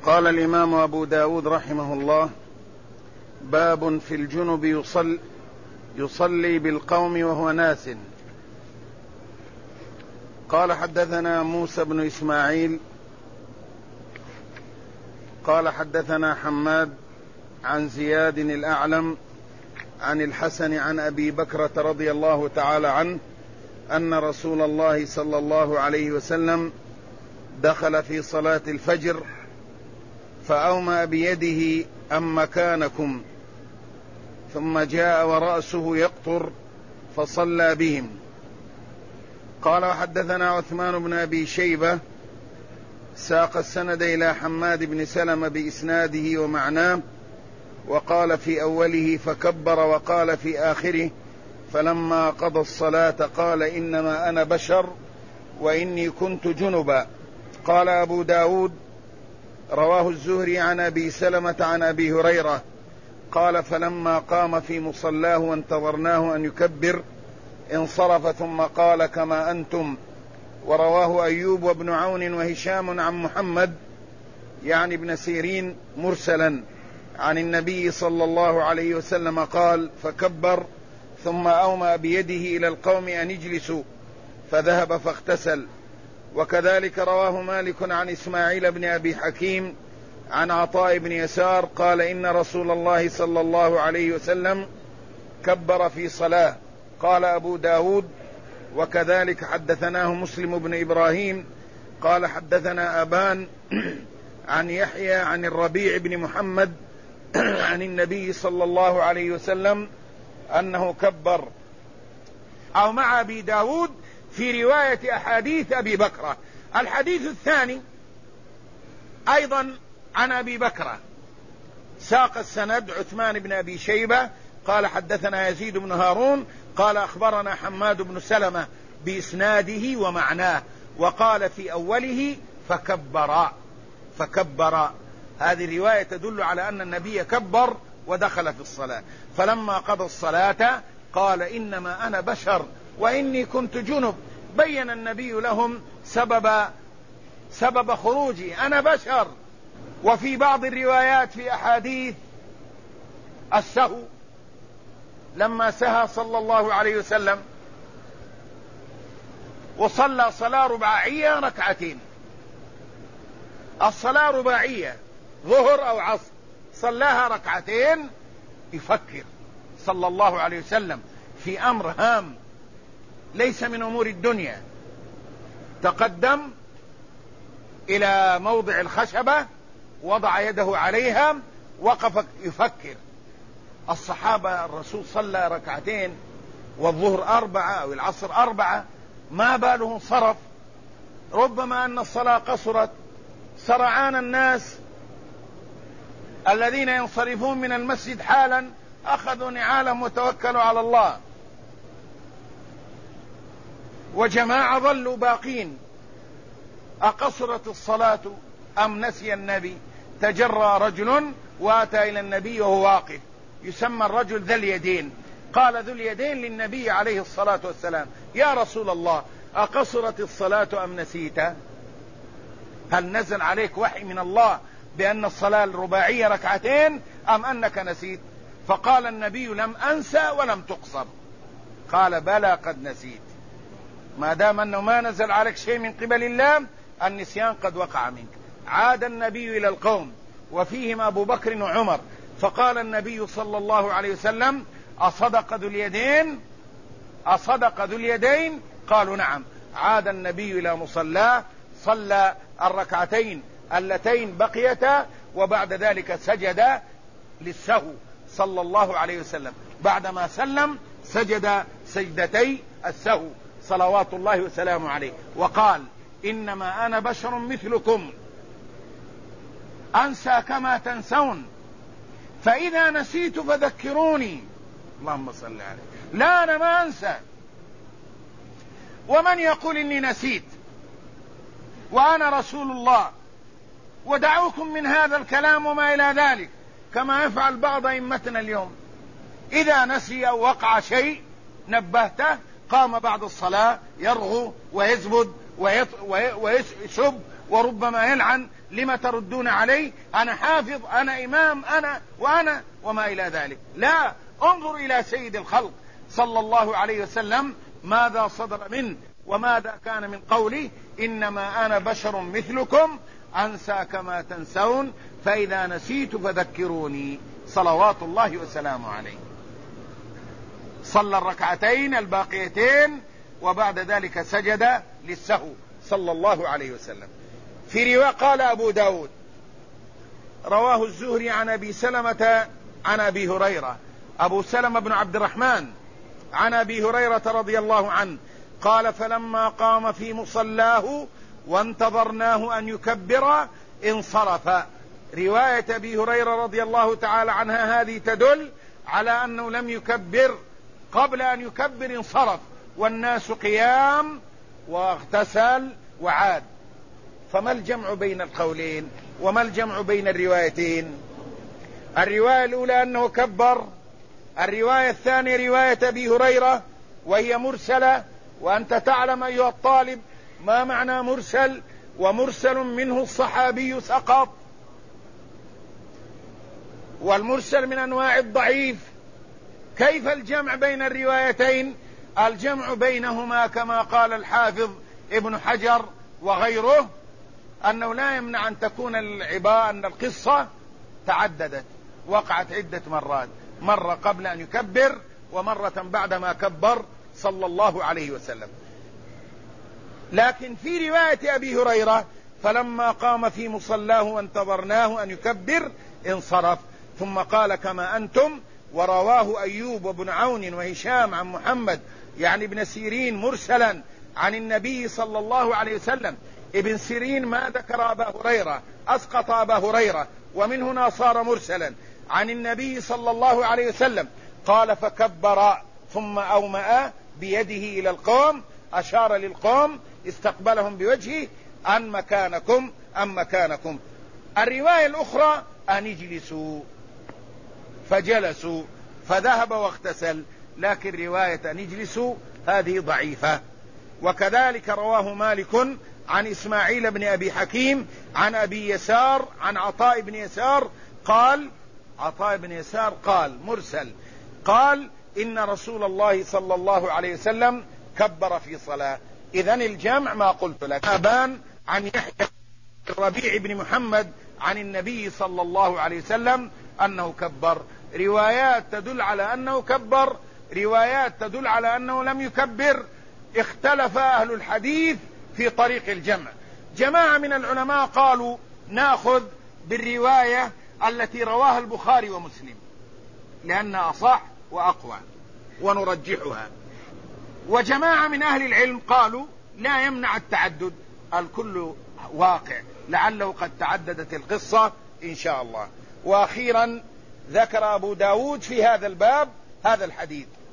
قال الإمام أبو داود رحمه الله: باب في الجنب يصلي بالقوم وهو ناس. قال: حدثنا موسى بن إسماعيل قال: حدثنا حماد عن زياد الأعلم عن الحسن عن أبي بكرة رضي الله تعالى عنه أن رسول الله صلى الله عليه وسلم دخل في صلاة الفجر فأومأ بيده أم مكانكم، ثم جاء ورأسه يقطر فصلى بهم. قال: وحدثنا عثمان بن أبي شيبة ساق السند إلى حماد بن سلمة بإسناده ومعناه، وقال في أوله فكبر، وقال في آخره فلما قضى الصلاة قال: إنما أنا بشر وإني كنت جنبا. قال أبو داود: رواه الزهري عن أبي سلمة عن أبي هريرة قال: فلما قام في مصلاه وانتظرناه أن يكبر انصرف ثم قال: كما أنتم. ورواه أيوب وابن عون وهشام عن محمد يعني ابن سيرين مرسلا عن النبي صلى الله عليه وسلم قال: فكبر ثم أومأ بيده إلى القوم أن يجلسوا فذهب فاغتسل. وكذلك رواه مالك عن إسماعيل بن أبي حكيم عن عطاء بن يسار قال: إن رسول الله صلى الله عليه وسلم كبر في صلاة. قال أبو داود: وكذلك حدثناه مسلم بن إبراهيم قال: حدثنا أبان عن يحيى عن الربيع بن محمد عن النبي صلى الله عليه وسلم أنه كبر. أو مع أبي داود في رواية أحاديث أبي بكرة. الحديث الثاني أيضا عن أبي بكرة، ساق السند عثمان بن أبي شيبة قال: حدثنا يزيد بن هارون قال: أخبرنا حماد بن سلمة بإسناده ومعناه، وقال في أوله فكبر. هذه الرواية تدل على أن النبي كبر ودخل في الصلاة. فلما قضى الصلاة قال: إنما أنا بشر وإني كنت جنب. بين النبي لهم سبب خروجي: أنا بشر. وفي بعض الروايات في أحاديث السهو لما سهى صلى الله عليه وسلم وصلى صلاة رباعية ركعتين، الصلاة رباعية ظهر أو عصر، صلاها ركعتين، يفكر صلى الله عليه وسلم في أمر هام ليس من أمور الدنيا. تقدم إلى موضع الخشبة وضع يده عليها، وقف يفكر. الصحابة الرسول صلى ركعتين والظهر 4 أو العصر 4، ما باله صرف؟ ربما أن الصلاة قصرت. سرعان الناس الذين ينصرفون من المسجد حالا أخذوا نعالهم وتوكلوا على الله، وجماعة ظلوا باقين. أقصرت الصلاة أم نسي النبي؟ تجرى رجل وأتى إلى النبي وهو واقف، يسمى الرجل ذا اليدين. قال ذو اليدين للنبي عليه الصلاة والسلام: يا رسول الله، أقصرت الصلاة أم نسيت؟ هل نزل عليك وحي من الله بأن الصلاة الرباعية ركعتين أم أنك نسيت؟ فقال النبي: لم أنسى ولم تقصر. قال: بلى قد نسيت. ما دام أنه ما نزل عليك شيء من قبل الله، النسيان قد وقع منك. عاد النبي إلى القوم وفيهم أبو بكر وعمر، فقال النبي صلى الله عليه وسلم: أصدق ذو اليدين؟ قالوا: نعم. عاد النبي إلى مصلاه، صلى الركعتين اللتين بقيتا، وبعد ذلك سجد للسهو صلى الله عليه وسلم. بعدما سلم سجد سجدتي السهو صلوات الله وسلامه عليه، وقال: إنما أنا بشر مثلكم أنسى كما تنسون، فإذا نسيت فذكروني. اللهم صل عليه. لا، أنا ما أنسى. ومن يقول إني نسيت وأنا رسول الله؟ ودعوكم من هذا الكلام وما إلى ذلك، كما يفعل بعض أئمتنا اليوم. إذا نسي أو وقع شيء نبهته، قام بعد الصلاة يرغو ويزبد ويشب وربما يلعن لما تردون علي؟ أنا حافظ، أنا إمام، أنا وأنا وما إلى ذلك. لا، انظر إلى سيد الخلق صلى الله عليه وسلم ماذا صدر منه وماذا كان من قوله: إنما أنا بشر مثلكم أنسى كما تنسون فإذا نسيت فذكروني، صلوات الله وسلامه عليه. صلى الركعتين الباقيتين وبعد ذلك سجد للسهو صلى الله عليه وسلم. في رواية قال أبو داود رواه الزهري عن أبي سلمة عن أبي هريرة، أبو سلمة بن عبد الرحمن عن أبي هريرة رضي الله عنه قال: فلما قام في مصلاه وانتظرناه أن يكبر انصرف. رواية أبي هريرة رضي الله تعالى عنها هذه تدل على أنه لم يكبر، قبل أن يكبر انصرف والناس قيام واغتسل وعاد. فما الجمع بين القولين وما الجمع بين الروايتين؟ الرواية الأولى أنه كبر، الرواية الثانية رواية أبي هريرة وهي مرسلة، وأنت تعلم أيها الطالب ما معنى مرسل، ومرسل منه الصحابي سقط، والمرسل من أنواع الضعيف. كيف الجمع بين الروايتين؟ الجمع بينهما كما قال الحافظ ابن حجر وغيره أنه لا يمنع أن تكون العبارة أن القصة تعددت، وقعت عدة مرات، مرة قبل أن يكبر ومرة بعدما كبر صلى الله عليه وسلم. لكن في رواية أبي هريرة: فلما قام في مصلاه وانتظرناه أن يكبر انصرف، ثم قال: كما أنتم. ورواه أيوب وابن عون وهشام عن محمد يعني ابن سيرين مرسلا عن النبي صلى الله عليه وسلم. ابن سيرين ما ذكر أبا هريرة، أسقط أبا هريرة، ومن هنا صار مرسلا عن النبي صلى الله عليه وسلم. قال: فكبر ثم أومأ بيده إلى القوم، أشار للقوم استقبلهم بوجهه: أن مكانكم أن مكانكم. الرواية الأخرى: أن اجلسوا، فجلسوا فذهب واغتسل. لكن رواية أن اجلسوا هذه ضعيفة. وكذلك رواه مالك عن إسماعيل بن أبي حكيم عن أبي يسار عن عطاء بن يسار قال: عطاء بن يسار قال مرسل، قال: إن رسول الله صلى الله عليه وسلم كبر في صلاة. إذن الجمع ما قلت لك. أبان عن يحيى الربيع بن محمد عن النبي صلى الله عليه وسلم أنه كبر. روايات تدل على أنه كبر، روايات تدل على أنه لم يكبر. اختلف أهل الحديث في طريق الجمع. جماعة من العلماء قالوا نأخذ بالرواية التي رواها البخاري ومسلم لأنها أصح وأقوى ونرجحها. وجماعة من أهل العلم قالوا لا يمنع التعدد، الكل واقع، لعله قد تعددت القصة إن شاء الله. وأخيرا ذكر أبو داود في هذا الباب هذا الحديث: